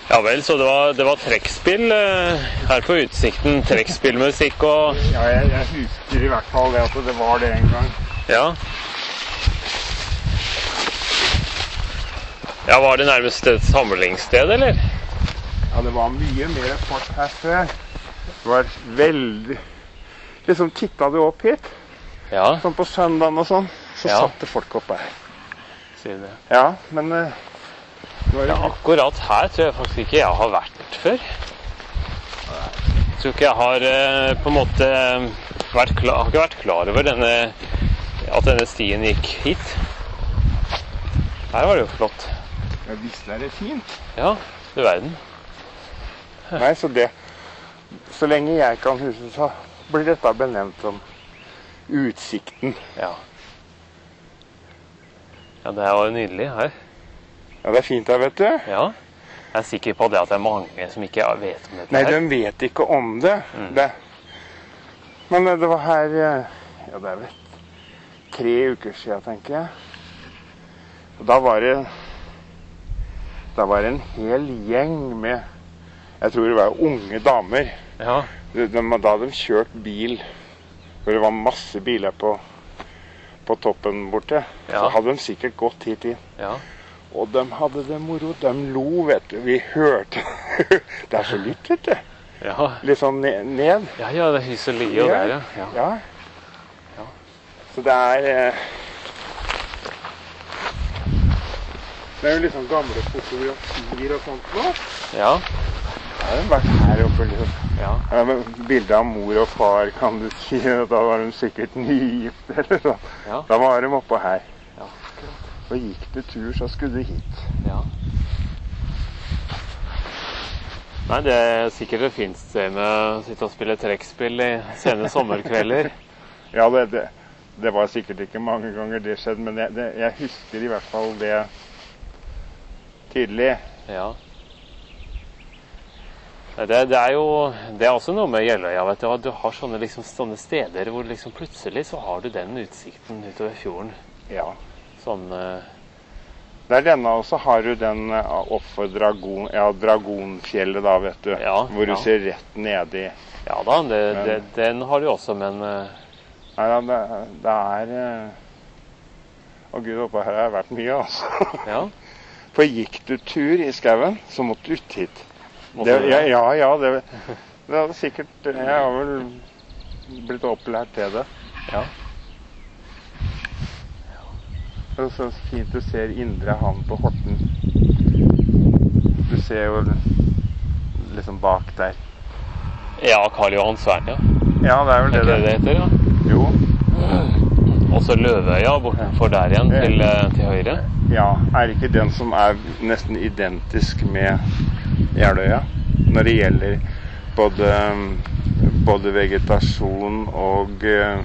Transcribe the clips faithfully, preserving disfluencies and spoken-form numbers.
Ja vel, så det var, det var trekkspill eh, her på Utsikten, trekkspillmusikk og... Ja, jeg, jeg husker i hvert fall det at det var det en gang. Ja. Ja, var det nærmest et samlingssted, eller? Ja, det var mye mer fart her før. Det var veldig... Liksom tittet du opp hit, Ja. sånn på søndagen og sånn, så Ja. satt det folk oppe her. Sier det. Ja, men... eh, det var Ja, jo... akkurat her tror jeg faktisk ikke jeg har vært før. Jeg tror ikke jeg har eh, på en måte vært klar, har ikke vært klar over denne, at denne stien gikk hit. Her var det jo flott. Ja, visst er det fint. Ja, du verden. Nei, så det... Så lenge jeg kan huske, så blir dette benevnt som Utsikten. Ja. Ja, det er jo nydelig her. Ja, det er fint her, vet du. Ja. Jeg er sikker på det at det er mange som ikke vet om dette Nei, her. de vet ikke om det. Mm. det. Men det var her, eh, ja, det er vel tre uker siden, tenker jeg. Og da var det, da var det en hel gjeng med, jeg tror det var unge damer. Ja. De, de, da hadde de kjørt bil, hvor det var masse biler på, på toppen borte. Ja. Så hadde de sikkert gått hit inn. Ja. Og de hadde det moro, de lo, vet du. Vi hørte, det er så litt, vet du. Ja. Litt sånn ne- ned. Ja, ja, det huset ligger jo der, ja. Ja. Ja. Ja. Så det er... Eh, det er jo liksom gamle fotografier og sånt nå. Ja. Da har de vært her oppe, liksom. Ja. Ja, men bildet av mor og far, kan du si, da var de sikkert nygift, eller sånn. Ja. Da var de oppe her. Ja. Og gikk du tur, så skulle du hit. Ja. Nei, det er sikkert et fint sted med å sitte og spille trekkspill i sene sommerkvelder. Ja, det, det, det var sikkert ikke mange ganger det skjedde, men jeg, det, jeg husker i hvert fall det tydelig. Ja. Det, det er jo, det er også noe med Jeløya, vet du, at du har sånne, liksom, sånne steder hvor liksom plutselig så har du den utsikten utover fjorden. Ja. Sånn... eh, Det er denne, og så har du den eh, opp for Dragon, ja, Dragonfjellet da, vet du. Ja, hvor du ja. ser rett ned i. Ja da, det, Men- det, den har du også, men... eh, Nei, ja, det, det er... eh, Å Gud, oppe her har jeg vært mye, altså. Ja. For gikk du tur i skauen, så måtte du ut hit. Måtte Det, du ja, det? ja, ja, det, det hadde sikkert... Jeg har vel blitt opplært til det. Ja. Det er så fint du ser Indre Havn på Horten. Du ser jo liksom bak der. Ja, Karl Johan Svern, ja. Ja, det er vel Er det ikke det det heter, ja? Jo. Også Løvøya bortenfor der igjen, til, eh, til høyre. Ja, er ikke den som er nesten identisk med Jeløya når det gjelder både, både vegetasjon og, eh,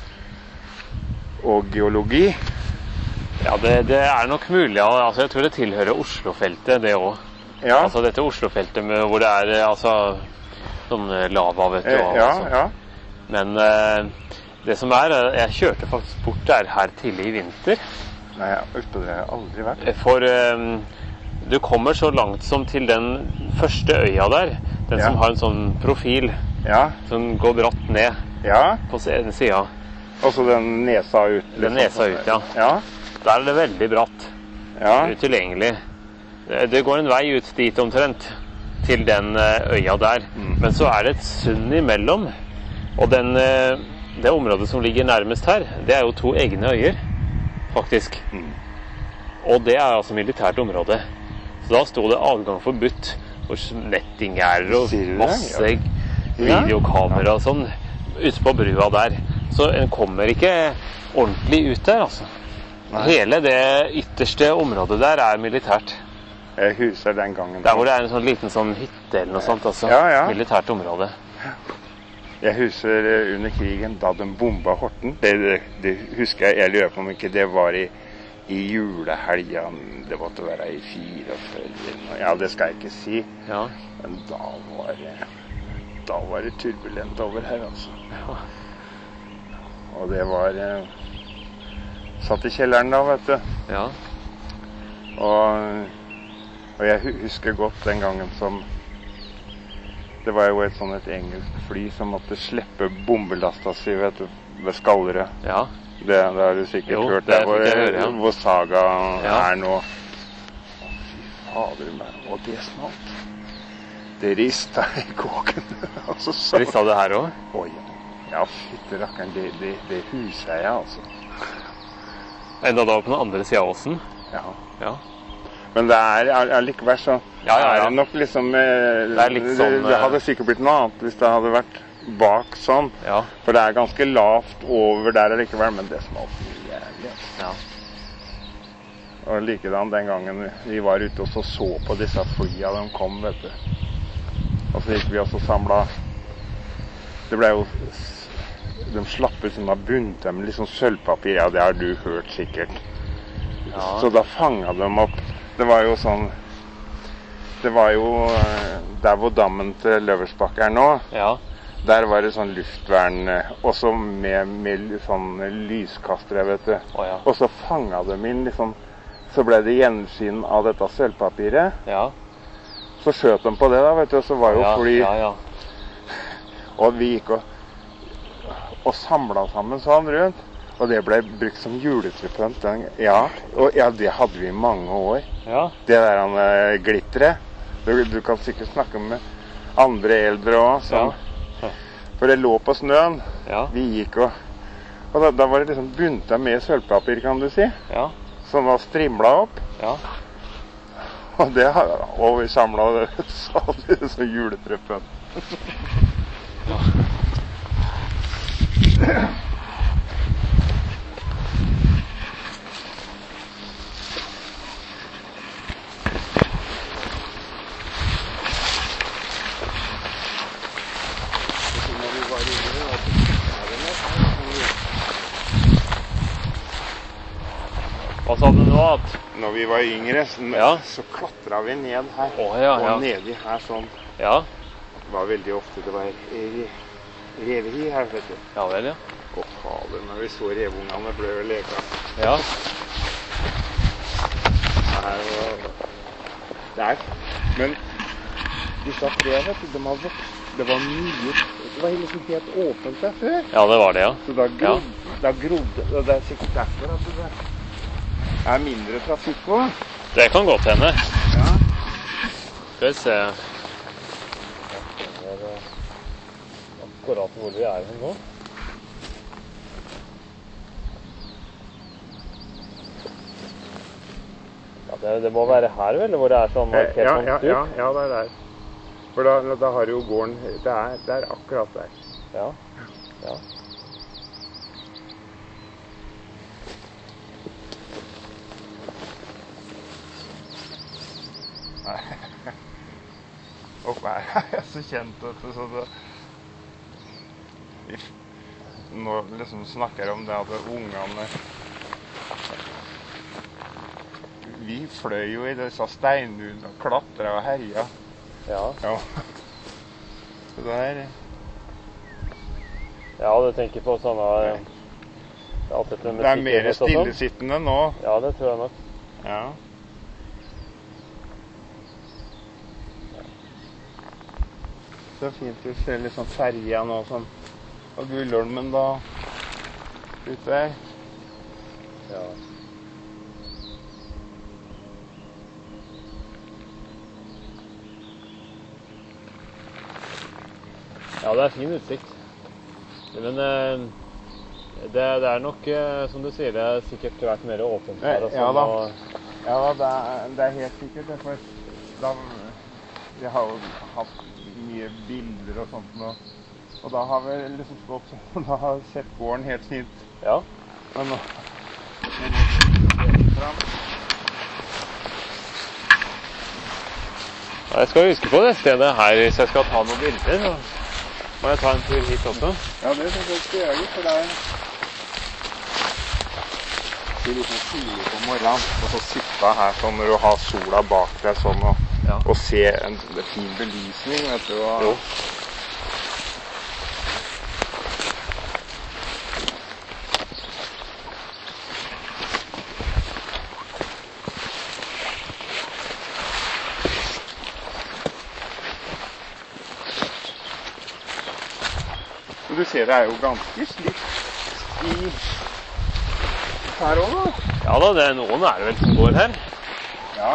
og geologi? Ja, det, det er nok mulig, ja. Altså, jeg tror det tilhører Oslo-feltet, det også. Ja, Altså dette Oslo-feltet med, hvor det er, eh, altså, sånn eh, lava, vet du. eh, og ja, sånn. ja. Men eh, det som er, eh, jeg kjørte faktisk bort der her tidlig i vinter. Nei, oppå det har jeg aldri vært. For eh, du kommer så langt som til den første øya der, den Ja. som har en sånn profil, Ja, som går bratt ned ja. på ene siden. Og så den nesa ut. liksom. Den nesa ut, ja. Ja, Der er det veldig bratt, ja. utilgjengelig. Det, det går en vei ut dit omtrent, til den eh, øya der. Mm. Men så er det et sund imellom, og den, eh, det området som ligger nærmest her, det er jo to egne øyer, faktisk. Mm. Og det er altså militært område. Så da sto det adgang forbudt, og nettinggjerder og Sier du det? masse Ja. videokamera og sånn, ute på brua der. Så en kommer ikke ordentlig ut der, altså. Nei. Hele det ytterste området der er militært. Jeg husker den gangen. Der hvor det er en sånn liten sånn hytte eller noe sånt, altså. Ja, ja. Militært område. Jeg husker eh, under krigen, da de bomba Horten. Det, det, det husker jeg, jeg lurer på om ikke det var i, i julehelga. Det måtte være i fireogfyrre. Ja, det skal jeg ikke si. Ja. Men da var det, da var det turbulent over her, altså. Ja. Og det var eh, satt i kjelleren da, vet du. Ja. Og Og jeg hu- husker godt den gangen som det var jo et sånn et engelsk fly som måtte slippe bombelasta si, vet du, ved Skallerød. Ja. Det, det har du sikkert Jo, hørt, det der hvor, fikk jeg høre, ja. hvor Saga Ja. er nå. Å, fy fader, men- og det smalt. Det rista i kåken. Altså, så- Rista det her også? Oi, ja, fytte rakkeren, det, det, det huset jeg, altså. Enda da på den andre siden av åsen? Ja. Ja. Men det er all- allikevel så Ja, ja, ja. er det nok liksom eh, Det er litt sånn, det, det hadde sikkert blitt noe annet hvis det hadde vært bak sånn. Ja. For det er ganske lavt over der allikevel, men det smalt mye jævlig. Altså. Ja. Og likedan den gangen vi var ute og så, så på disse flya de kom, vet du. Og så gikk vi også samla. Det ble jo s- De slapp ut sånne bunter med liksom sølvpapir. Ja, det har du hørt sikkert. Ja. Så da fanga de opp. Det var jo sånn Det var jo eh, der hvor dammen til Løversbakk er nå. Ja. Der var det sånn luftvern, eh, også med, med sånn lyskastere, vet du. Å, ja. Og så fanga de inn liksom. Så ble det gjenskinn av dette sølvpapiret. Ja. Så skjøt de på det, da, vet du. Og så var jo Ja, fly ja, ja. Og vi gikk og, og samla sammen sånn rundt. Og det ble brukt som juletrypynt. den- Ja, og ja, det hadde vi i mange år. Ja. Det der han, eh, glitteret. Du, du kan sikkert snakke med andre eldre òg. Ja. For det lå på snøen. Ja. Vi gikk og Og da, da var det liksom bunta med sølvpapir, kan du si. Ja. Som var strimla opp. Ja. Og det har- og vi samla det, så hadde vi som juletrypynt. Hva sa du nå? At? Når vi var yngre, så, Ja. så klatra vi ned her. Å, ja, ja. Og nedi her sånn. Ja. Det var veldig ofte det var re- revehi her, vet du. Ja vel, ja. Å fader, når vi så revungene ble og leka. Ja. Her var Der. Men disse tre, vet du, de har vokst. Det var mye Det var liksom helt åpent der før. Ja, det var det, ja. Så da grodde da grodde og det er sikkert derfor at det er mindre trafikk òg. Det kan godt hende. Ja. Skal vi se. Akkurat hvor vi er hen nå. Ja, det, det må være her, vel? Hvor det er sånn markert Ja, sånn ja, stup? ja, ja, det er der. For da, da har jo gården Det er, det er akkurat der. Ja. Ja. Nei. Oppe her er jeg så kjent, vet du, så det Nå liksom snakker jeg om det at ungene Vi fløy jo i disse steinmurene og klatra og herja. Ja. Ja. Så det er Ja, du tenker på sånne alt dette med Det er mer sikkerhet og sånn? stillesittende nå. Ja, det tror jeg nok. Ja. Så fint du ser litt sånn ferja nå sånn. Og Gullholmen da ute der. Ja. Ja, det er fin utsikt. Men eh, det, det er nok, eh, som du sier, det er sikkert vært mer åpent her. Og Ja sånn, da. og, Ja, det er, det er helt sikkert det. For da, vi har jo hatt mye bilder og sånt nå. Og da har vi liksom stått sånn, da har vi sett gården helt fint. ja. Men nå fram. Jeg skal huske på det stedet her hvis jeg skal ta noen bilder. Så må jeg ta en tur hit også. Ja, det synes jeg skal gjøre, for det er det er litt sånn tidlig på morgenen, og så sitte her sånn når du har sola bak deg sånn, og, Ja. og se en, en fin belysning, vet du. Og, Jo. Så du ser det er jo ganske slitt i her også da. Ja da, det er noen er det vel som går her. Ja.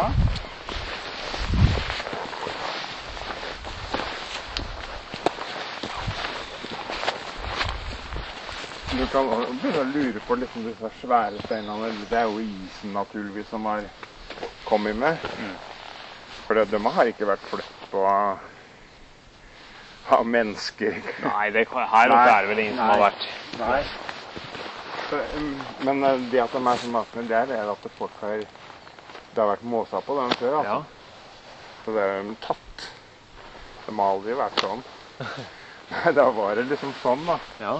Du kan begynne å lure på liksom disse svære steinene. Det er jo isen naturligvis som har kommet med. Mm. For det, de har ikke vært flytt på av, av mennesker. Nei, det, her oppe er det vel ingen som har vært. Nei. Så, men det at de er så nakne, det er det at folk har, det har vært måsa på dem før. Altså. Ja. Så det er de tatt. De har aldri vært sånn. Nei, da var det liksom sånn da. Ja.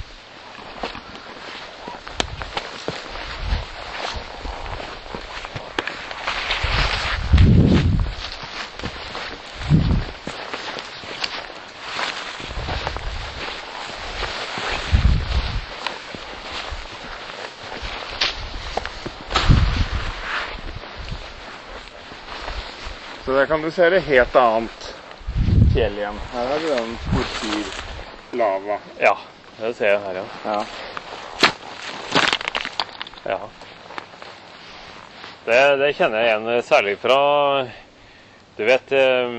Så der kan du se det helt annet fjell igjen. Her er det den porfyrlava. Ja, det ser jeg her, ja. Ja. Ja. Det, det kjenner jeg igjen særlig fra, du vet, eh,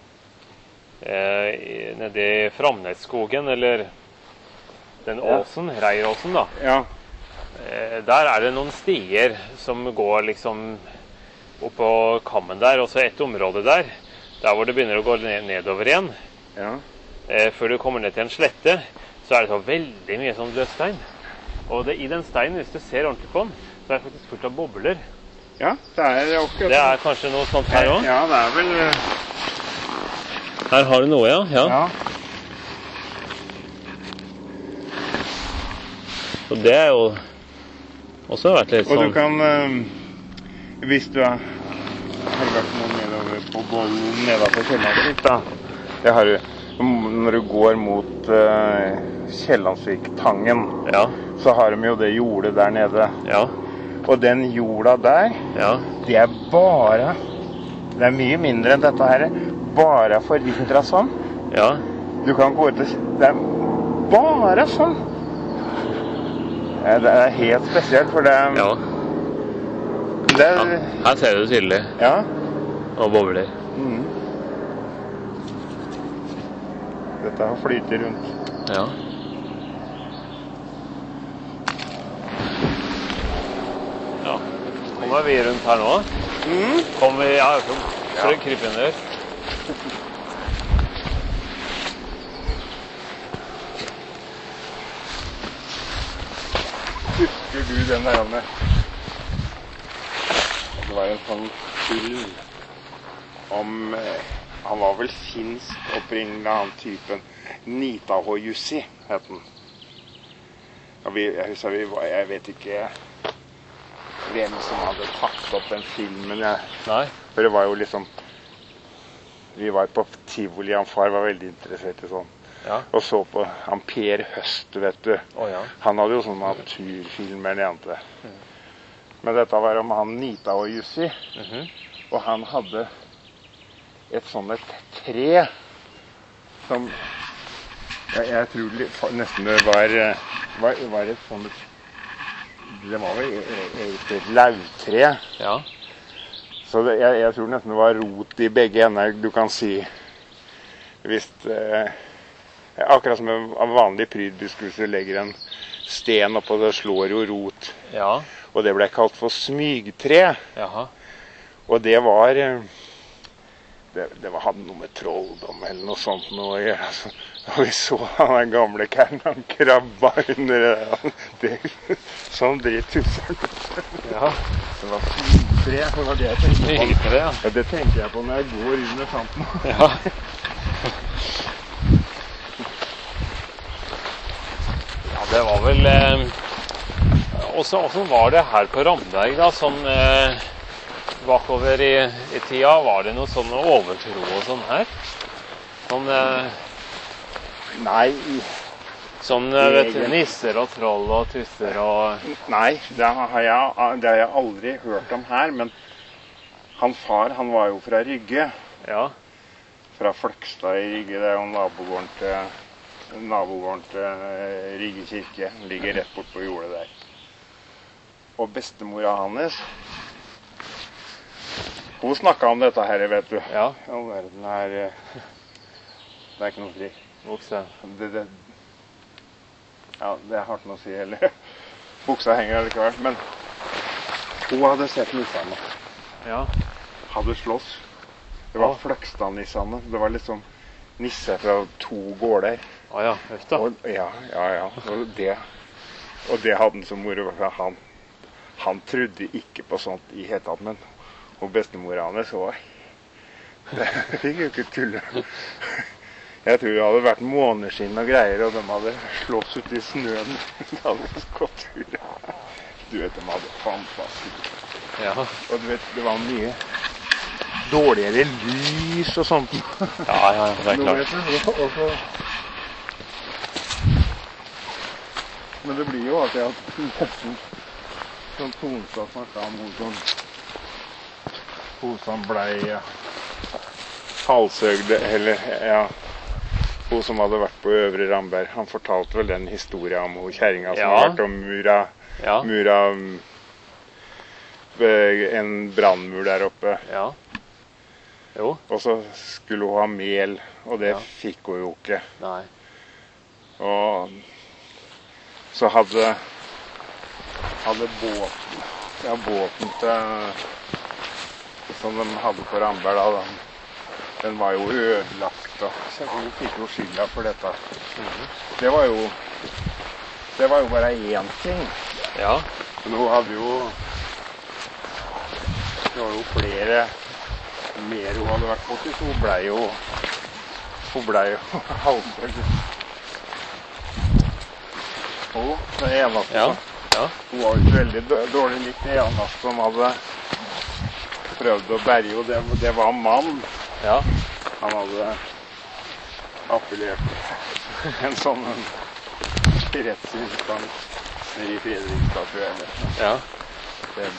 eh, nede i Framnesskogen, eller den åsen, ja. Reiråsen da. Ja. Eh, der er det noen stier som går liksom oppå kammen der, og så et område der, der hvor det begynner å gå ned, nedover igjen. Ja. Eh, før du kommer ned til en slette, så er det så veldig mye sånn løsstein. Og det, i den steinen, hvis du ser ordentlig på den, så er det faktisk fullt av bobler. Ja, det er akkurat. Det er kanskje noe sånt her også? Ja, det er vel... Her har du noe, ja. Ja. Ja. Og det er jo også vært litt sånn... Og du kan... Øh, hvis du har vært noe nedover på bollen nedover Kjellandsvik, da. Det har du. Når du går mot uh, Kjellandsvik-tangen, ja. Så har de jo det jordet der nede. Ja. Og den jorda der, ja. Det er bare, det er mye mindre enn dette her, bare forvitret sånn. Ja. Du kan gå ut og, det er bare sånn. Det er helt spesielt, for det er... Ja. Det er, ja, her ser du det tydelig. Ja. Og bobler. Mm. Dette har flytet rundt. Ja. Ja. Kommer vi rundt her nå? Mm. Kommer vi, ja, så får du krype under. Husker du den der, Anne? Det var en sånn film om, eh, han var vel finsk opprinnelig annen typen, Nitaho Jussi het den. Og vi, jeg, husker, vi var, jeg vet ikke hvem som hadde tatt opp den filmen. Jeg. Nei. For det var jo liksom, vi var på Tivoli, han far var veldig interessert i sånn. Ja. Og så på han Per Høst, vet du. Oh, ja. Han hadde jo sånne naturfilmer nede. Mm. Men dette var om han Nitaho Jussi, mm-hmm. Og han hadde et sånt et tre som, jeg, jeg tror nesten det var, var, var et sånt, det var vel et, et lauvtre. Ja. Så det, jeg, jeg tror nesten det var rot i begge ender, du kan si, hvis, eh, akkurat som en vanlig prydbusk, hvis du legger en sten oppå, så slår jo rot. Ja. Og det ble kalt for smygtre. Jaha. Og det var, det, det var, hadde noe med trolldom eller noe sånt noe. Ja. Og vi så han gamle kæren, han krabba under det. Sånn dritt tusen. Ja, det var smygtre. Det var det jeg tenkte på. Smygtre, ja. Ja, det tenker jeg på når jeg går under kanten. Ja. Ja, det var vel... Eh... Også, også var det her på Ramberg da, sånn eh, bakover i, i tida, var det noe sånn overtro og sånn her? Sånn, eh, nei. Sånn, vet du, nisser og troll og tusser og... Nei, det har, jeg, det har jeg aldri hørt om her, men han far, han var jo fra Rygge. Ja. Fra Fløgstad i Rygge, det er jo nabogården til nabogården til Rygge kirke. Den ligger rett bort på jordet der. Og bestemora hans, hun snakket om dette her, vet du. Ja. Og verden er, det er ikke noe fri. Bukse. Det, det, ja, det er hardt å si, eller buksa henger allikevel, men hun hadde sett nissene. Ja. Hadde slåss. Det var Ja. Fløgstad-nissene. Det var liksom nisse fra to gårder. Å ja, høft da. Og, ja, ja, ja. Og det, og det hadde han som moro. Han, han trodde ikke på sånt i hele tatt, men og bestemora hans så det fikk jo ikke tulle. Jeg tror det hadde vært måneskinn og greier, og de hadde slåss ute i snøen. Det hadde gått tur. Du vet, de hadde fantastisk. Ja. Og du vet, det var mye dårligere lys og sånt. Ja, ja, det er klart. Og så... Men det blir jo alltid at nesten som Tonstad snakket om hun som hun som ble ja, halshøgde, eller ja, hun som hadde vært på Øvre Ramberg. Han fortalte vel den historien om hun kjerringa som Ja. hadde vært og mura, Ja. mura en brannmur der oppe. Ja. Jo. Og så skulle hun ha mel, og det Ja. fikk hun jo ikke. Nei. Og så hadde, hadde båten, ja, båten til, som de hadde på Ramberg da, den, den var jo ødelagt, og så hun fikk jo skylda for dette. Det var jo, det var jo bare én ting. Ja. Men hun hadde jo, det var jo flere, mer hun hadde vært borti, så hun ble jo, hun ble jo halvstøgg. Og det eneste, Ja. Ja. hun var jo veldig då- dårlig likt. Det eneste som hadde prøvd å berge, og det, det var mann. Ja. Han hadde appellert en sånn rettsinstans nede i Fredrikstad, tror jeg. Ja. Det,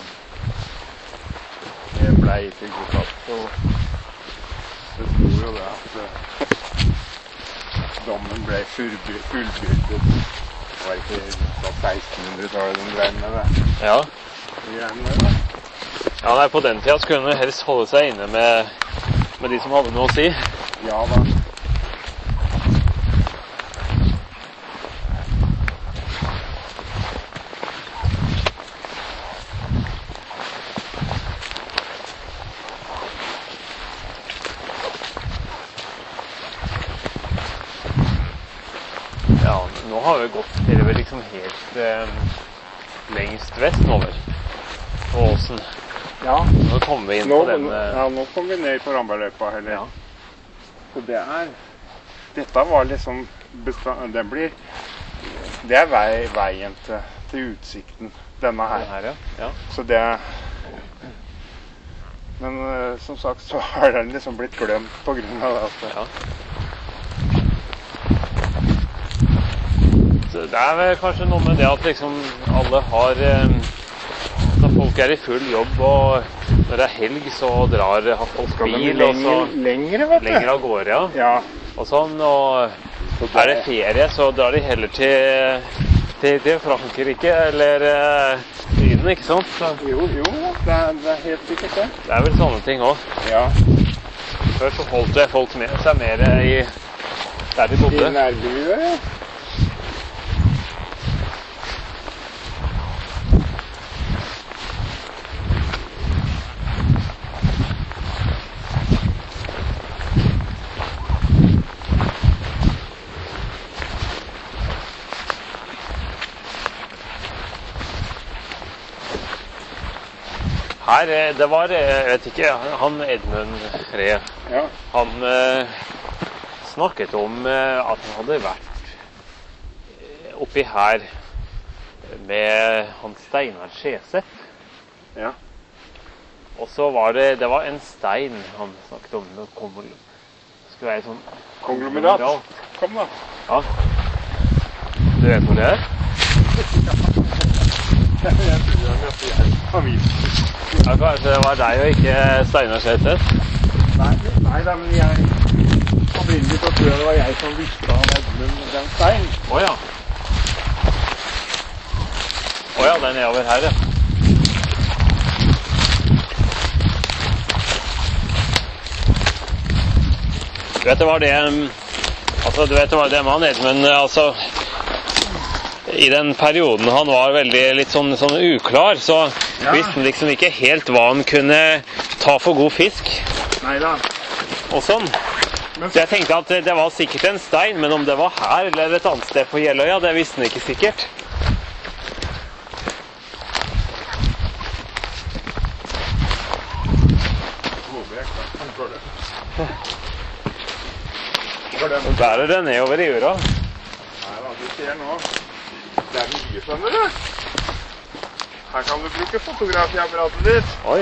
det ble ikke godt tatt, og det sto jo det at eh, dommen ble fullbyr- fullbyrdet. Det var ikke på sekstenhundretallet de drev med det. Ja. De drev med det. Ja, nei, på den tida skulle hun helst holde seg inne med, med de som hadde noe å si. Ja da. Ja, nå har vi gått til vi liksom helt eh, lengst vest over på åsen. Ja. Nå kommer vi inn Nå, på den eh, ja, nå kom vi ned på Rambergløypa, heller. Ja. Så det er, dette var liksom, bestand, det blir, det er vei, veien til, til utsikten, denne her. den her, ja. Ja. Så det, men eh, som sagt så har den liksom blitt glemt på grunn av det. at- Ja. Så det er vel kanskje noe med det at liksom alle har eh, Når folk er i full jobb og når det er helg, så drar har folk Skal de bil og så lenger, lengre, vet du? lenger av gårde, ja. Ja, Og sånn, og så det- er det ferie, så drar de heller til, til, til Frankrike eller eh, Syden, ikke sant? Så Jo, jo, det er, det er helt sikkert det. det er vel sånne ting også. Ja, Før så holdt det folk med seg mer i der de i bodde. nærmiljøet, ja. Her, eh, det var, eh, jeg vet ikke, han Edmund Ree, Ja, han eh, snakket om eh, at han hadde vært eh, oppi her med han Steinar Skjeseth. ja. Og så var det, det var en stein han snakket om, det kom, skulle være sånn Konglomerat. Kom da. Ja. Du vet hvor det er? Jeg tror jeg møtte jeg avisen. Ja, kanskje det var deg og ikke Steinar Skjeseth? Nei, nei da, men jeg opprinnelig så tror jeg det var jeg som visste han Men den stein. Åja. Åja, den er over her, ja. Du vet det var det, altså du vet det var det med han Edmund, altså i den perioden han var veldig litt sånn, sånn uklar, så ja. Visste han liksom ikke helt hva han kunne ta for god fisk. Neida. Og sånn. Men... Så jeg tenkte at det var sikkert en stein, men om det var her eller et annet sted på Jeløya, det visste han ikke sikkert. Så bærer det nedover i jorda. Nei da, du ser nå. Det er mye, skjønner du. Her kan du bruke fotografiapparatet ditt. Oi.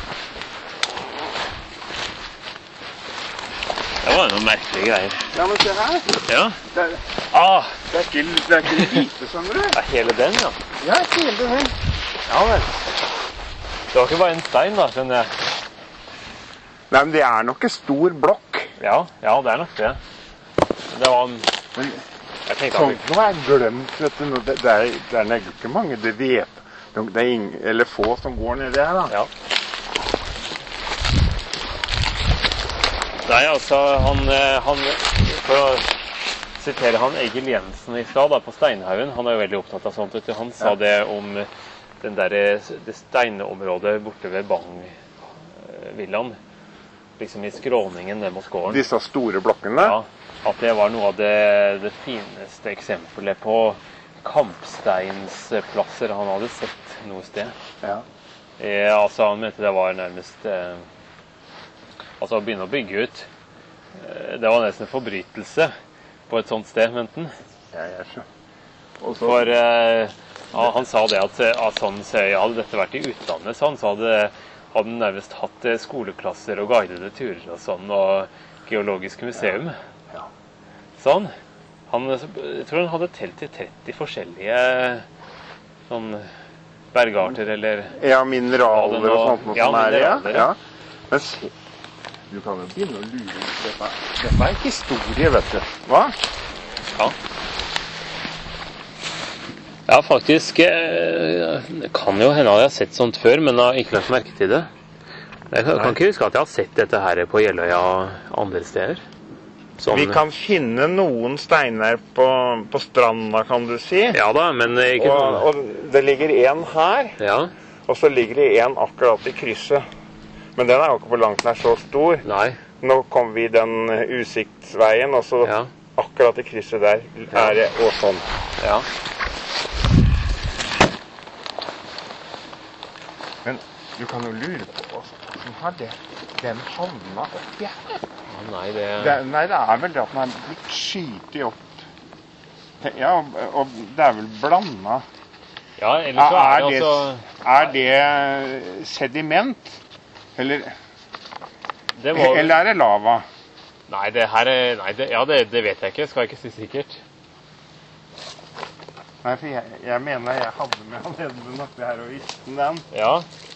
Det var noen merkelige greier. Ja, men se her. Ja. Det er, ah. det er ikke, det er ikke lite, skjønner du. Det er hele den, ja. Ja, hele den. Ja vel. Det var ikke bare en stein da, skjønner jeg. Nei, men det er nok en stor blokk. Ja, ja, det er nok det. Det var... Men, jeg tenkte sånn nå er jeg glemt, vet du. Det, det, er, det er ikke mange det vet. Det er ingen, eller få som går ned der, da. Ja. Nei, altså, han, han... For å sitere han Egil Jensen i stad da, på Steinhaugen, han er jo veldig opptatt av sånt, vet du. Han sa ja. Det om den der, det steinområdet borte ved Bang-villaen. Liksom i skråningen ned mot gården. Disse store blokkene? Ja, at det var noe av det, det fineste eksempelet på kampsteinsplasser han hadde sett noe sted. Ja. Eh, altså han mente det var nærmest eh, altså å begynne å bygge ut eh, det var nesten en forbrytelse på et sånt sted, mente han. Ja, jeg skjønner. For eh, ja, han sa det at, at sånn, så hadde dette vært i utlandet, så han sa det hadde nærmest hatt skoleklasser og guidede turer og sånn, og geologisk museum. Ja. Ja. Sånn. Han, jeg tror han hadde telt til tretti forskjellige sånn bergarter, eller... Ja, mineraler og, og sånt noe ja, som er, ja. Ja. Men se, du kan jo begynne å lure ut dette. Dette er ikke historie, vet du. Hva? Ja. Ja, faktisk det kan jo hende at jeg har sett sånt før, men jeg har ikke lagt merke til det. Jeg kan, kan ikke huske at jeg har sett dette her på Jeløya andre steder. Sånn. Vi kan finne noen steiner på, på stranda, kan du si. Ja da, men ikke og, og det ligger en her, ja. Og så ligger det en akkurat i krysset. Men den er jo ikke på langt nær så stor. Nei. Nå kom vi den utsiktsveien, og så ja. Akkurat i krysset der er det og sånn. Ja. Men du kan jo lure på hvordan har det, den havna oppi her? Ja, nei, det... det... Nei, det er vel det at den er blitt skytet opp. Ja, og, og det er vel blandet. Ja, ellers så er, er det altså... Er det sediment? Eller... Det var... Eller er det lava? Nei, det her er... Nei, det... ja, det, det vet jeg ikke. Skal jeg ikke si sikkert. Nei, for jeg, jeg mener jeg hadde med han Edmund oppi her og visste den. Ja.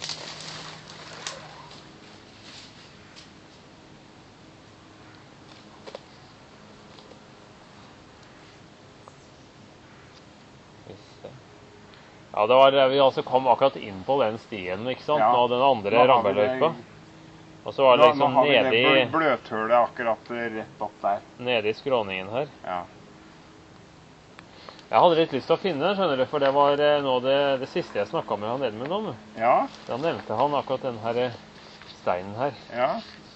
Ja, det var det vi altså kom akkurat inn på den stien, ikke sant? Ja. Nå den andre rambeløypa. Og så var det liksom nede i... Nå har vi det bløthølet akkurat rett opp der. Nede i skråningen her. Ja. Jeg hadde litt lyst til å finne den, skjønner du, for det var nå det, det siste jeg snakket med han Edmund om. Ja. Da nevnte han akkurat den her steinen her. Ja.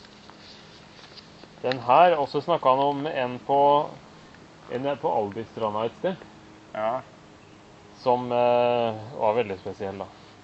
Den her, og så snakket han om en på, en på Albistranda et sted. Ja. Som eh, var veldig spesiell da.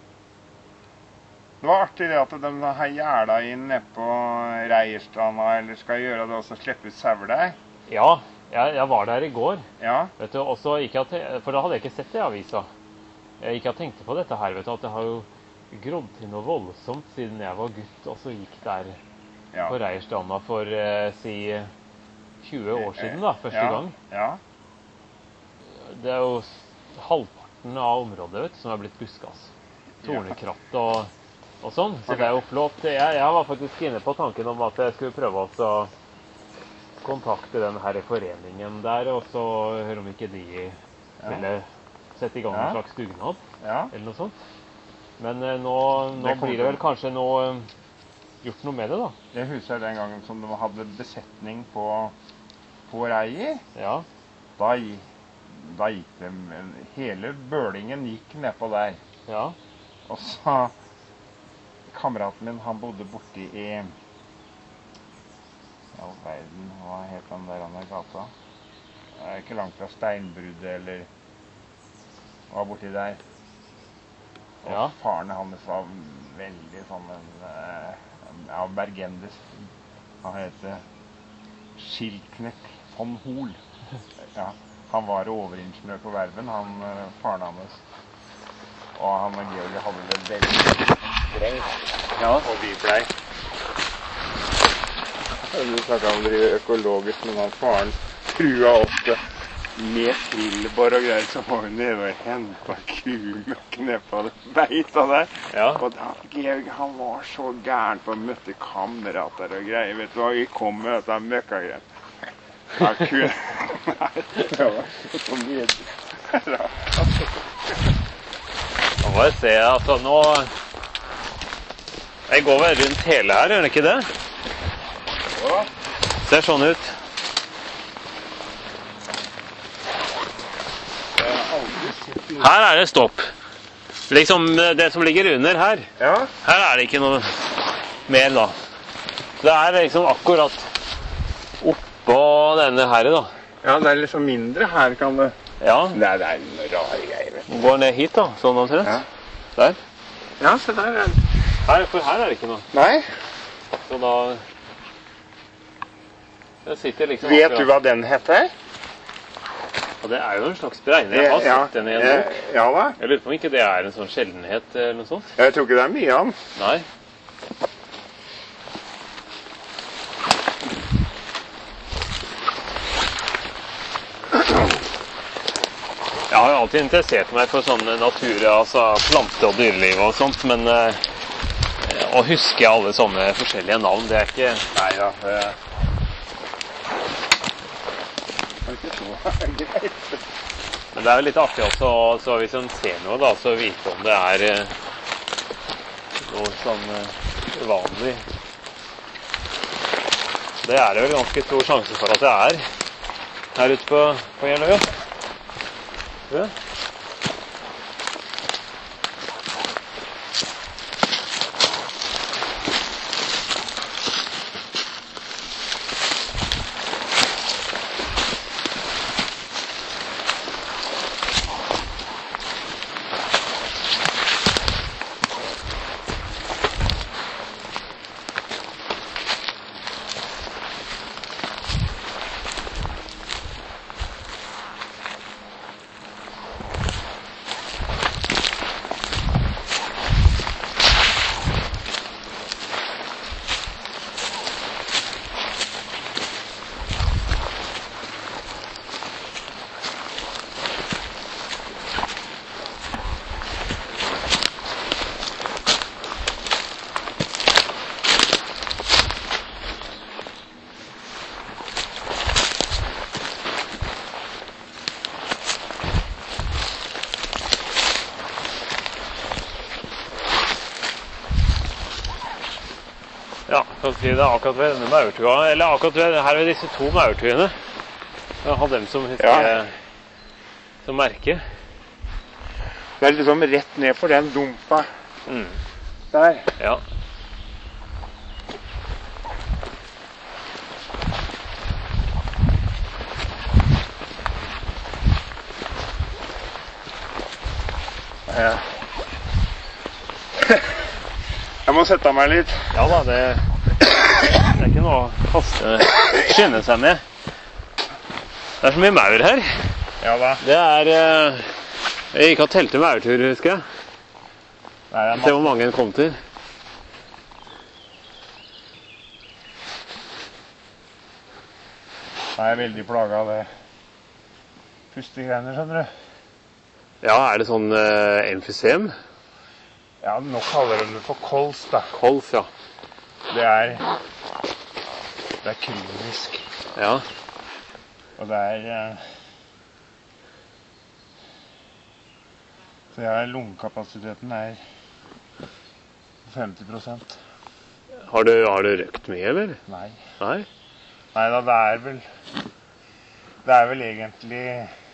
Det var artig det at de har gjerda inn ned på Reierstranda, eller skal gjøre det også slippe ut sauer der. Ja, jeg, jeg var der i går. Ja. Vet du, også ikke at, for da hadde jeg ikke sett det i avisa. Jeg ikke hadde tenkt på dette her, vet du, at det har jo grodd til noe voldsomt siden jeg var gutt, og så gikk der ja. På Reierstranda for, eh, si, tjue år siden da, første ja. gang. Ja. Det er jo halvparten av området, vet du, som er blitt buskas. Tornekratt og, og sånn, så okay. Det er jo flott. Jeg, jeg var faktisk inne på tanken om at jeg skulle prøve å kontakte den her foreningen der, og så høre om ikke de ville sette i gang en Ja. slags dugnad, Ja. eller noe sånt. Men eh, nå, nå Det kommer blir det vel til- kanskje noe, gjort noe med det, da. Jeg husker den gangen som de hadde besetning på, på reier. Ja, Da, gi- da gikk de, hele bølingen gikk nedpå der. ja, Og så, kameraten min, han bodde borti i, ja, verden, hva het den der andre gata? Det er ikke langt fra Steinbruddet, eller, var borti der. Og Ja. faren hans var veldig sånn en, eh, ja, bergendisk. Han heter Schildknecht von Hol. Ja, han var overingeniør på Verven, han eh, faren hans. Og han og Georg hadde det veldig strengt. ja. Og vi blei. Du snakket om å drive økologisk, men han faren trua ofte med trillebår og greier, så var hun nede og hentet kumøkk ned på det beita der. Ja. Og da, Georg, han var så gæren på å møte kamerater og greier. Vet du hva, vi kom med dette møkkagreier. Ja, kun... Nei, det var så mye. Nå må jeg se, altså nå... Jeg går vel rundt hele her, gjør det ikke det? Ja. Ser sånn ut. Jeg har aldri sett noe. Her er det stopp. Liksom det som ligger under her. Ja, Her er det ikke noe mer da. Så det er liksom akkurat oppå denne her da. ja, det er liksom mindre her, kan det... Ja, Nei, det er noe rare greier, vet du. går ned hit da, sånn omtrent. Ja. Der. Ja, se der er det. Her, for her er det ikke noe. Nei, Så da... Det sitter liksom vet akkurat- du hva den heter? Og det er jo en slags bregner. Jeg har sett den igjen nå. eh, Ja da. Jeg lurer på om ikke det er en sånn sjeldenhet eller noe sånt. Jeg tror ikke det er mye av den. Nei. Jeg har jo alltid interessert meg for sånne natur, altså plante- og dyreliv og sånt, men eh, å huske alle sånne forskjellige navn, det er ikke... Nei da. Det er ikke så greit. Men det er jo litt artig også, så hvis man ser noe da, så vite om det er eh, noe sånn eh, uvanlig. Det er det vel ganske stor sjanse for at det er her ute på, på Jeløya. Ja. Ja, kan si det akkurat ved denne maurtua, eller akkurat ved, her ved disse to maurtuene. Jeg har dem som husker, Ja. som merke. Det er liksom rett ned for den dumpa Mm. der. Ja. Ja. Jeg må sette meg litt. Ja da, det, det er ikke noe å kaste, skynde seg med. Det er så mye maur her. Ja da. Det er, eh, jeg gikk og telte maurtur, husker jeg. Nei, det er Se masse. hvor mange en kom til. Jeg er veldig plaget av det pustegreiene, skjønner du. Ja, er det sånn eh, emfysem? Ja, nå kaller de det for kols, da. Kolf, ja. Det er, det er kronisk. Ja. Og det er eh, Så jeg, lungekapasiteten er femti prosent. Har du, har du røkt mye, eller? Nei. Nei? Nei da, det er vel Det er vel egentlig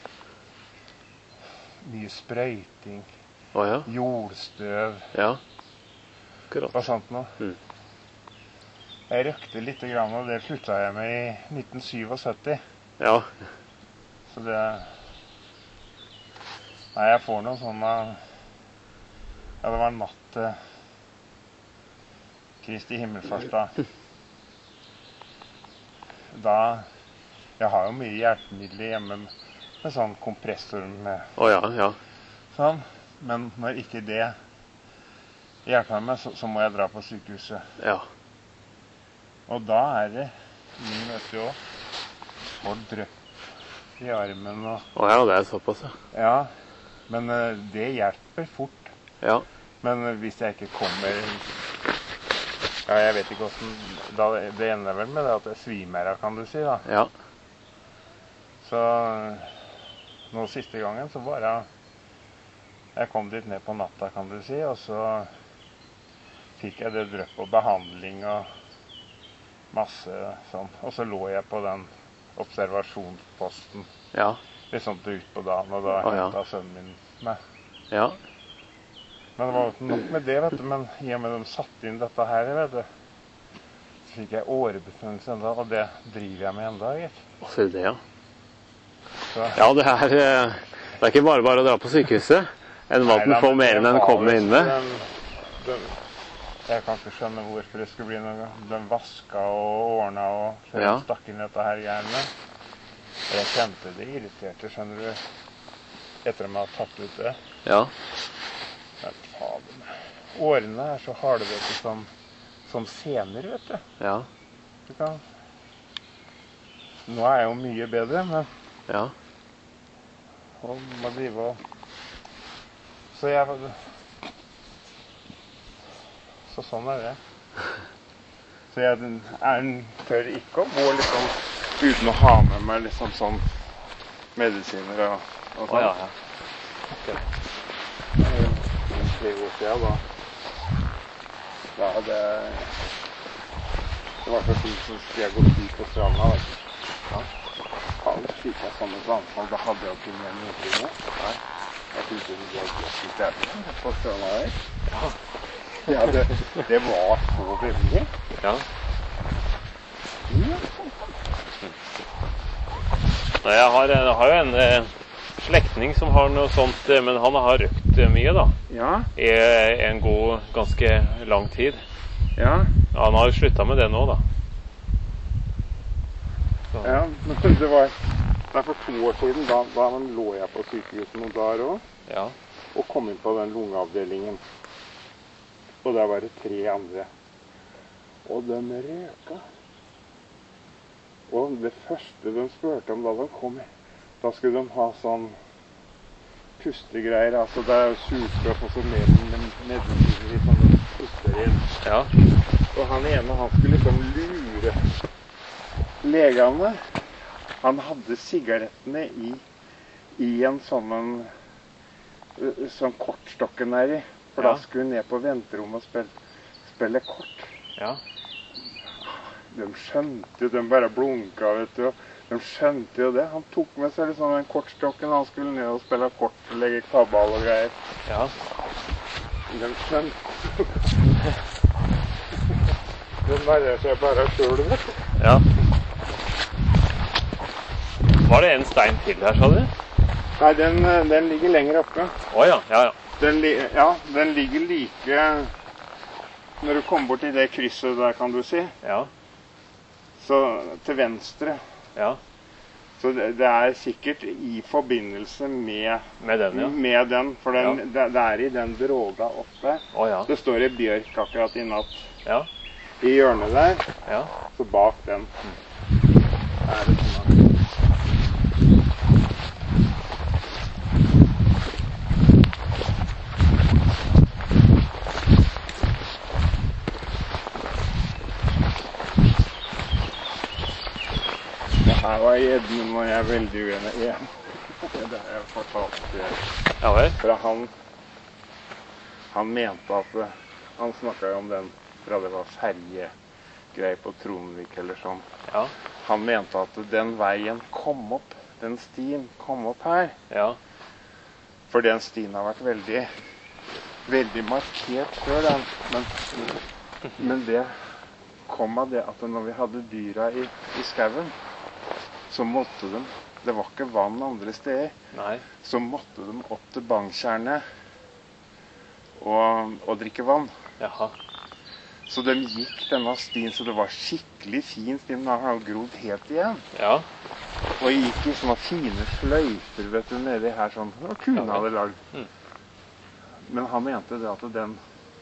mye sprøyting, Å ja. jordstøv Ja. Akkurat. og sånt noe. Mm. Jeg røkte litt, grann, og det slutta jeg med i nitten syttisju. Ja. Så det Nei, jeg får noen sånne Ja, det var en natt til Kristi himmelfartsdag. Da Jeg har jo mye hjelpemidler hjemme med sånn kompressor med Å ja, ja. sånn. Men når ikke det hjelper meg, så, så må jeg dra på sykehuset. Ja. Og da er det min møte òg. Får drypp i armen og Å ja, det er såpass, ja. Ja. Men uh, det hjelper fort. Ja. Men uh, hvis jeg ikke kommer Ja, jeg vet ikke åssen Det ender vel med det at jeg svimer av, kan du si, da. Ja. Så nå siste gangen så bare Jeg kom dit ned på natta, kan du si, og så fikk jeg det drypp og behandling og masse sånn. Og så lå jeg på den observasjonsposten Ja. litt sånn utpå dagen, og da Å, ja. hentet sønnen min meg. Ja. Men det var jo ikke nok med det, vet du. Men i og med de satte inn dette her, vet du, så fikk jeg årebetennelse enda, og det driver jeg med enda, gitt. Å, ser du det, ja. Så, Ja, det er, eh, det er ikke bare bare å dra på sykehuset. En Nei, vann da, får men mer det enn den var kommer jo inn med. den- den- Jeg kan ikke skjønne hvorfor det skulle bli noe. De vaska og ordna og før Ja. de stakk inn dette her greiene. Og jeg kjente det irriterte, skjønner du, etter at de hadde tatt ut det. Ja. Men fader meg. Årene er så harde, vet du, som, som sener, vet du. Ja. Du kan... Nå er jeg jo mye bedre, men Ja. og må drive og Så jeg Så sånn er det. Så jeg er, tør ikke å gå liksom uten å ha med meg liksom sånn medisiner og, og Å sånn. ja, ja. Det er jo tre år siden, da. Da hadde jeg Det var så fint, så skulle jeg gå ut på stranda, vet du. Ja. Faen, fikk jeg sånn et vannfall, da hadde jeg ikke med noe til det. Nei. Jeg trodde det var litt jævlig på stranda der. Ja. Ja, det, det var så veldig. Ja. Ja. Nei, jeg har, jeg har jo en eh, slektning som har noe sånt, eh, men han har røkt eh, mye da. Ja. I en god, ganske lang tid. Ja. Han har jo sluttet med det nå da. Så. Ja, men det var, det er for to år siden, da, da lå jeg på sykehuset noen dager også, Ja. og kom inn på den lungeavdelingen. Og der var det tre andre. Og de røka. Og det første de spurte om da de kom, da skulle de ha sånn pustegreier. Altså det er surstoff og så mer medisiner i sånne puster inn. Ja. Og han ene, han skulle liksom lure legene. Han hadde sigarettene i, i en sånn en, sånn kortstokken der i. For Ja. da skulle hun ned på venterommet og spille, spille kort. Ja. De skjønte jo, de bare blunka, vet du. De skjønte jo det. Han tok med seg liksom den kortstokken, han skulle ned og spille kort og legge kabal og greier. Ja. De skjønte. De nærmer seg bare selv, vet du. Ja. Var det en stein til her, sa du? Nei, den, den ligger lenger oppe. Å ja, ja, ja. Den, li- ja, den ligger like når du kommer bort til det krysset der, kan du si. Ja. Så til venstre. Ja. Så det, det er sikkert i forbindelse med, Med den, ja. med den, for den, Ja. det, det er i den bråga oppe. Å ja. Det står en bjørk akkurat i natt Ja. i hjørnet der, Ja. så bak den er det sånn at Her var Edmund og jeg veldig uenige igjen. Det har jeg fortalt til. Ja vel? For han, han mente at han snakket jo om den fra det var ferjegreier på Tronvik eller sånn. Ja. Han mente at den veien kom opp, den stien kom opp her. Ja. For den stien har vært veldig, veldig markert før den. Men, men det kom av det at når vi hadde dyra i, i skauen, så måtte de, det var ikke vann andre steder, Nei. så måtte de opp til Bangtjernet og, og drikke vann. Jaha. Så de gikk denne stien, så det var skikkelig fin stien, den har grodd helt igjen. Ja. Og jeg gikk i sånne fine fløyter, vet du, nede her sånn, og kune Ja. hadde lagd. Mm. Men han mente det at den,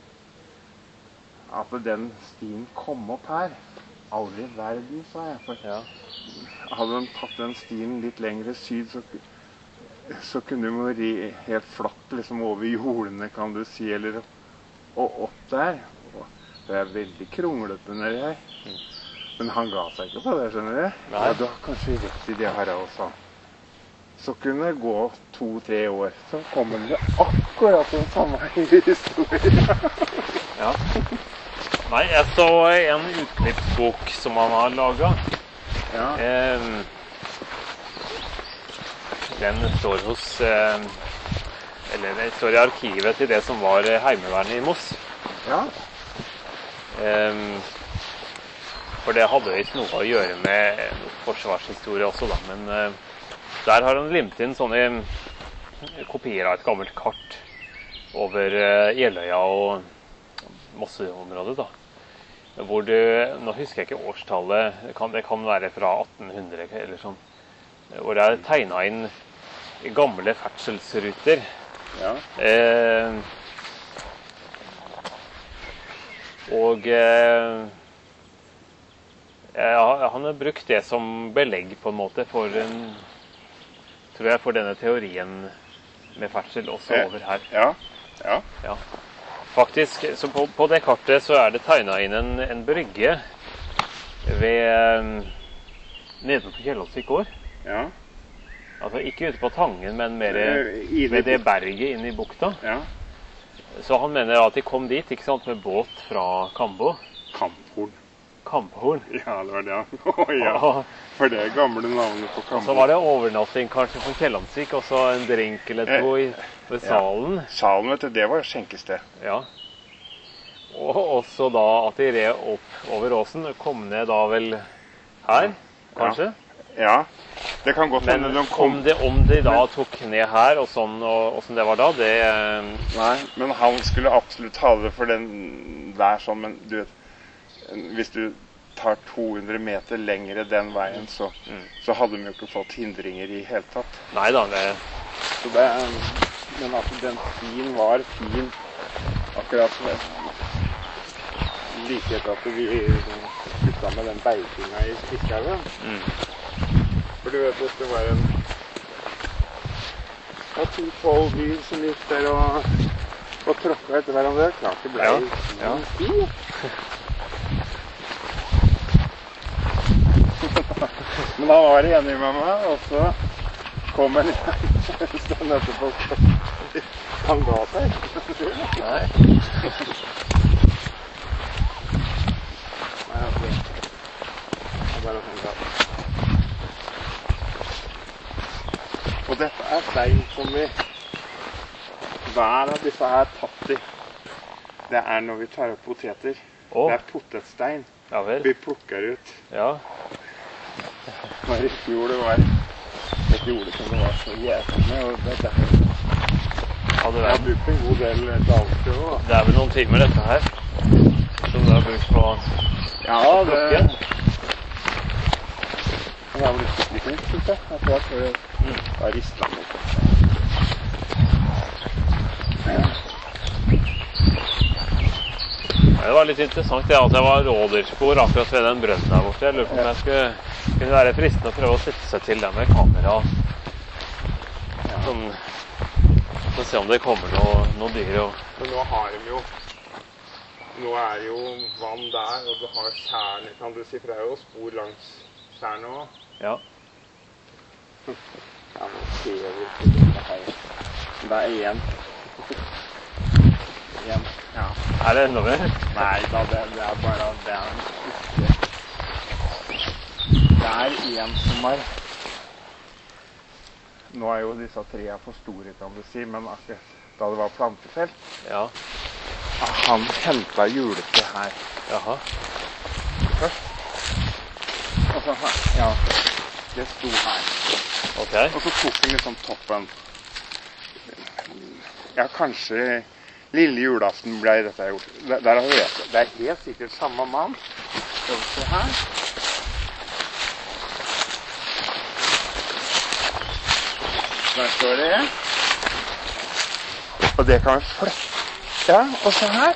at den stien kom opp her. Aldri i verden, sa jeg. For Ja. hadde de tatt den stien litt lengre syd, så, så kunne de vært helt flatt liksom over jordene, kan du si, eller og opp der. Og det er veldig kronglete nedi her. Mm. Men han ga seg ikke på det, skjønner du? Nei. Ja, du har kanskje rett i det, Harald, sa han. Så kunne det gå to-tre år, så kommer det akkurat den samme historien. Ja. Nei, jeg så en utklippsbok som han har laget. Ja. Eh, den står hos, eh, eller det står i arkivet til det som var heimevernet i Moss. Ja. Eh, for det hadde visst noe å gjøre med forsvarshistorie også da, men eh, der har han limt inn sånne kopier av et gammelt kart over eh, Jeløya og Mosseområdet da. Hvor du, nå husker jeg ikke årstallet, det kan, det kan være fra atten hundre eller sånn, hvor det er tegnet inn gamle ferdselsruter. Ja. Eh, og eh, ja, han har brukt det som belegg på en måte for en, tror jeg, for denne teorien med ferdsel også over her. Ja. Ja. Ja. Faktisk, så på, på det kartet så er det tegnet inn en, en brygge ved, nede på Kjellåsvik gård. Ja. Altså ikke ute på Tangen, men mer I ved det berget inne i bukta. Ja. Så han mener at de kom dit, ikke sant, med båt fra Kambo. Kamphorn. Kamphorn. Ja, det var det. Å ja. For det er gamle navnet på Kamphorn. Så var det overnatting kanskje på Kjellandsvik, og så en drink eller to i, ved salen. Ja. Salen, vet du, det var skjenkested. Ja. Og også da at de red opp over åsen, kom ned da vel her, kanskje? Ja, det kan godt hende Men de kom... om de, om de da tok ned her, og sånn, og hvordan det var da, det... Nei, men han skulle absolutt ha det for den der sånn, men du vet, hvis du tar to hundre meter lengre den veien, så, mm. så hadde de jo ikke fått hindringer i hele tatt. Nei da, det... Så det, men at den stien var fin, akkurat med like etter at vi slutta med den beitinga i Stiskauen. Mm. For du vet, det var en og to tolv dyr som gikk der og, og tråkka etter hverandre. Klart det ble ja. Ja. En sti. Men han var enig med meg, og så kom han en stund etterpå. Han ga seg. Nei. Nei, altså. Det er bare sånn da. Og dette er stein som vi hver av disse her tatt i. Det er når vi tar opp poteter. Oh. Det er potetstein. Ja vel. Vi plukker ut. Ja. Når i fjor det var et jorde som det var så jævlig med, og det er derfor Ja, det jeg har brukt en god del dalske også. Det er vel noen timer dette her, som du har brukt på Ja, det det har blitt skikkelig fint, synes jeg. Jeg tror jeg får mm. da ristet meg litt. Det var litt interessant det at det var rådyrspor akkurat ved den brønnen der borte. Jeg lurer på om jeg skulle kunne være fristende å prøve å sitte seg til der med kamera. Sånn, for å se om det kommer noe, noe dyr. Og... Men nå har de jo, nå er jo vann der, og du har tjern, kan du si, for det er jo spor langs der nå. Ja. Ja, nå ser vi ikke dette her. Det er én. En. Ja. Er det enda mer? Nei da, det, det er bare det er en ikke. Det er en som er. Nå er jo disse tre for store, kan du si, men akkurat da det var plantefelt, Ja. han hentet juletre her. Jaha. Først. Og så her. Ja, det sto her. Ok. Og så tok han liksom toppen. Ja, kanskje lille julaften ble dette gjort. Der, der har vi det. Det er helt sikkert samme mann. Skal vi se her. Der står det. Og det kan vi flytte. Ja, og se her.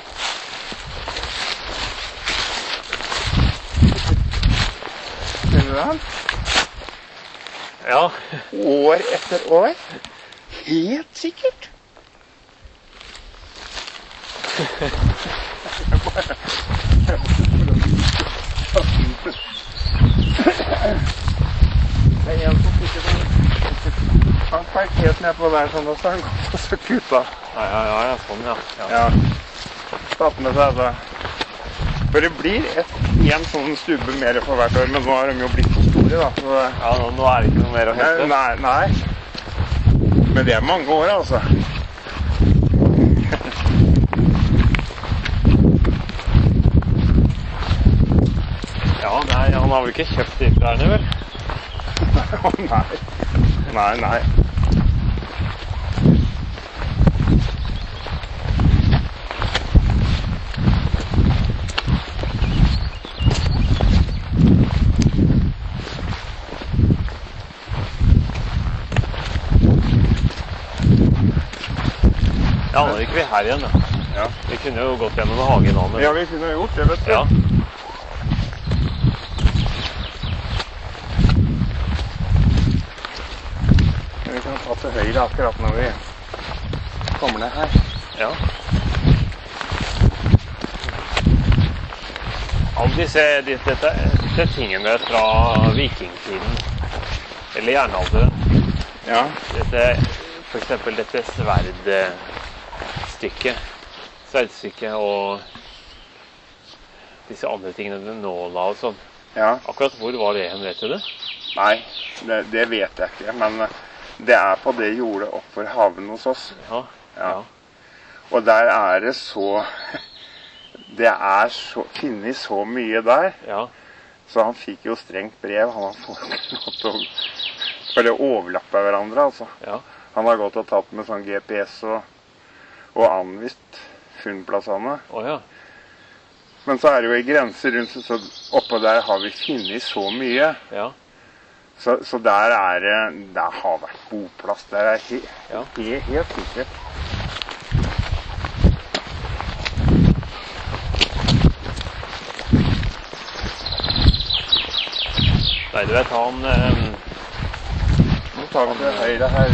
Ser du den? Ja. År etter år. Helt sikkert. Det er en som sikkert han parkert ned på der sånn, og så har han gått og så kutta. Ja, ja, ja, ja, sånn, ja. Ja. Ja. Tatt med seg det. For det blir et, en sånn stubbe mer for hvert år, men nå har de jo blitt for store, da. Så, Ja, nå, nå er det ikke noe mer å hente. nei, nei. Men det er mange år, altså. Ja, nei, han har vel ikke kjøpt de klærne, vel? Å, nei. Nei, nei. Ja, nå gikk vi her igjen, da. Ja. Vi kunne jo gått gjennom hagen nå. Men... Ja, vi kunne gjort det, vet du. Ja. Vi kan ta til høyre akkurat når vi kommer ned her. Ja. Alle disse, disse, disse, disse tingene fra vikingtiden, eller jernalderen, Ja. dette, for eksempel dette sverdstykket, sverdstykket og disse andre tingene, nåla og sånn. Ja. Akkurat hvor var det hen, vet du det? Nei, det, det vet jeg ikke, men det er på det jordet oppfor haven hos oss. Ja. Ja. Og der er det så, det er så, finnes så mye der, Ja. så han fikk jo strengt brev, han har fått lov til å, for det overlapper hverandre, altså. Ja. Han har gått og tatt med sånn G P S og, og anvist funnplassene. Å ja. Men så er det jo i grenser rundt, så oppå der har vi finnet så mye. Ja. Så, så der er det, der har vært boplass, der er he, Ja. he, helt sikkert. Nei, du vet, han... Eh, Nå tar vi til høyre her.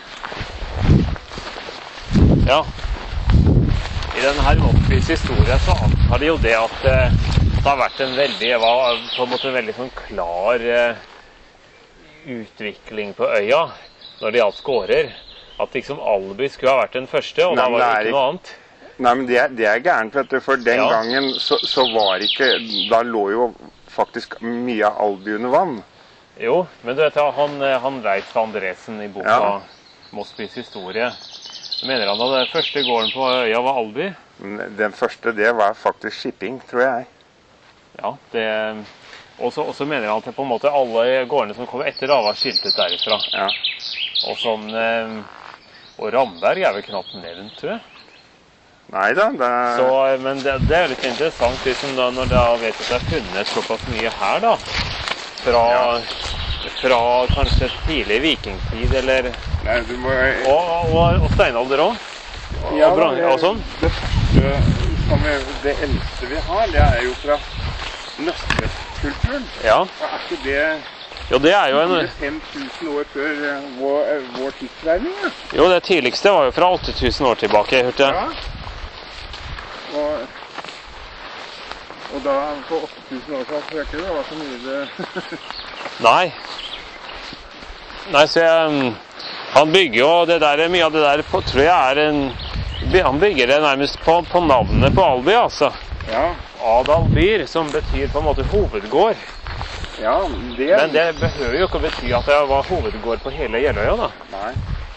ja. I denne her Oppbys historie så antar de jo det at eh, det har vært en veldig, var på en måte en veldig sånn klar eh, utvikling på øya når det gjaldt skårer. At liksom Alby skulle ha vært den første, og Nei, da var det det er ikke noe annet. Nei, men det, er- det er gærent, vet du, for den Ja. gangen så, så var ikke, da lå jo faktisk mye av Alby under vann. Jo, men du vet, han, han Leif Andresen i boka Ja. Mosbys historie, mener han at den første gården på øya var Alby? Men den første, det var faktisk shipping, tror jeg. Ja, det... Og så og så mener han at på en måte alle gårdene som kom etter da var skiltet derifra. Ja. Og sånn... Eh, og Ramberg er vel knapt nevnt, tror jeg. Neida, det er... Så, men det, det er litt interessant, liksom da, når da vet at det er funnet såpass mye her da, fra, Ja. fra kanskje tidlig vikingtid, eller, Nei, du må... og, og, og steinalder også, og, Ja, og, brand, det- og sånn. Det første, som vi, det eldste vi har, det er jo fra Nøstvedt-kulturen. Ja, Er ikke det jo det er jo en, fem tusen år før eh, vår, eh, vår tidsregning? Ja. jo det tidligste var jo fra åtte tusen år tilbake, hørte jeg. Ja. Og, og da, på åtte tusen år siden, tror jeg ikke det var så mye det Nei. Nei, så jeg, han bygger jo det der, mye av det der på, tror jeg er en, han bygger det nærmest på, på navnet på Alby, altså. Ja. Adalbyr, som betyr på en måte hovedgård. Ja, det... Men det behøver jo ikke å bety at det var hovedgård på hele Jeløya, da. Nei.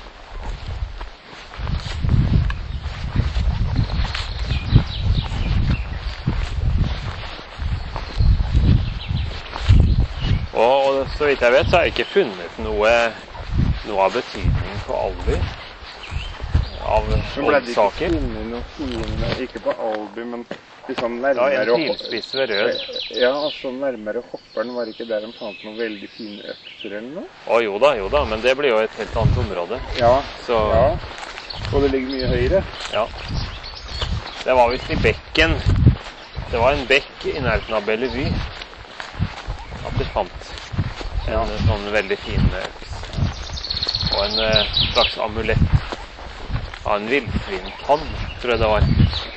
Og så vidt jeg vet, så har jeg ikke funnet noe, noe av betydning på Alby. Av Men ble det ikke saker. funnet noe fine, ikke på Alby, men liksom nærmere... Ja, en pilspiss ved Rød. Ja, altså nærmere Hopperen, var ikke der de fant noen veldig fine økser eller noe? Å, jo da, jo da, men det blir jo et helt annet område. Ja, Så, ja. Og det ligger mye høyere. ja. Det var visst i bekken. Det var en bekk i nærheten av Bellevue. At de fant en Ja. sånn veldig fin øks. Og en eh, slags amulett av en villsvintann, tror jeg det var.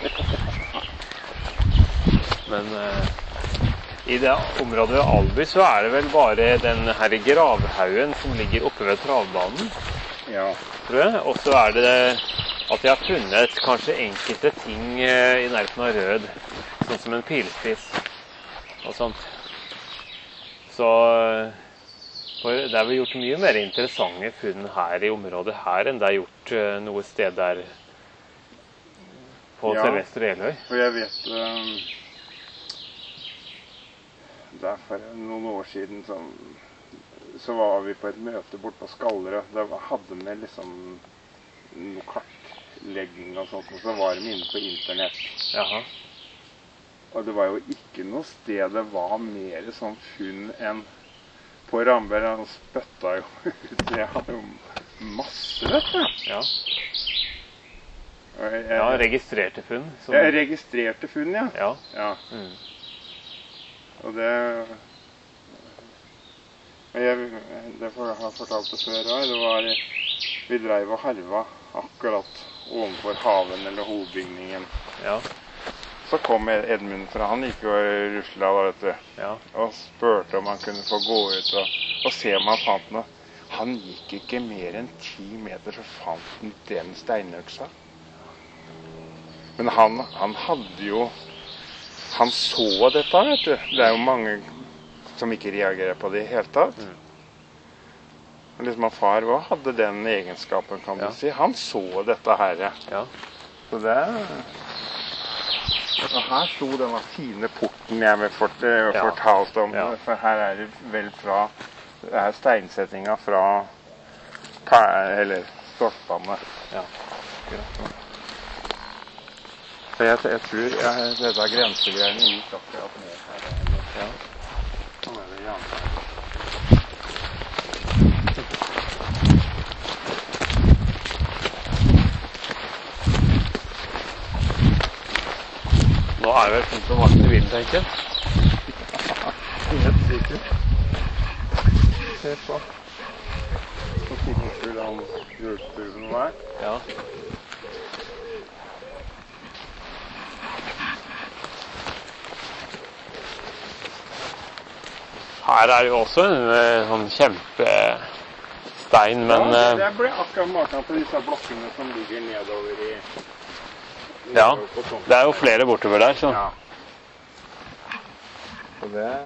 Men eh, i det området ved Alby så er det vel bare den her gravhaugen som ligger oppe ved travbanen, Ja. tror jeg. Og så er det at jeg har funnet kanskje enkelte ting eh, i nærheten av Rød, sånn som en pilspiss og sånt. Så for det er vel gjort mye mer interessante funn her i området her enn det er gjort uh, noe sted der på Ja. Sylvester Jeløy. For jeg vet um, det er for noen år siden så, så var vi på et møte bort på Skallerød. Da hadde vi liksom noe kartlegging og sånt, og så var de inne på internett. Jaha. Og det var jo ikke noe sted det var mer sånn funn enn på Ramberg. Han spøtta jo ut. Jeg hadde jo masse, vet du. Ja. Og jeg, Ja, registrerte funn. Som, jeg registrerte funn, ja. ja. Ja. Mm. Og det Men jeg, det for, jeg har fortalt det før òg. Det var Vi dreiv og harva akkurat ovenfor haven eller hovedbygningen. Ja. Så kom Edmund fra, han gikk jo i rusla da, vet du, Ja. og spurte om han kunne få gå ut og, og se om han fant noe. Han gikk ikke mer enn ti meter, så fant han den steinøksa. Men han, han hadde jo, han så dette, vet du. Det er jo mange som ikke reagerer på det i hele tatt. Mm. Men liksom far også hadde den egenskapen, kan Ja. du si. Han så dette her. Ja. Så det Og her sto denne fine porten jeg vil fort, eh, Ja. fortalt om. Ja. For her er det vel fra det er steinsettinga fra pa- eller stolpene. Ja. Så jeg, jeg tror jeg, dette grensegreiene gikk akkurat ned her. Ja. Sånn er det, ja. Nå er det vel fint å vakte vinden, tenker jeg. Helt sikkert. Se på. Så finfull han hjulspurven var. Ja. Her er jo også en eh, sånn kjempestein, men ja, eh, det ble akkurat maken på disse blokkene som ligger nedover i ja, nedover på tomten. det er jo flere bortover der, så. Ja. Så det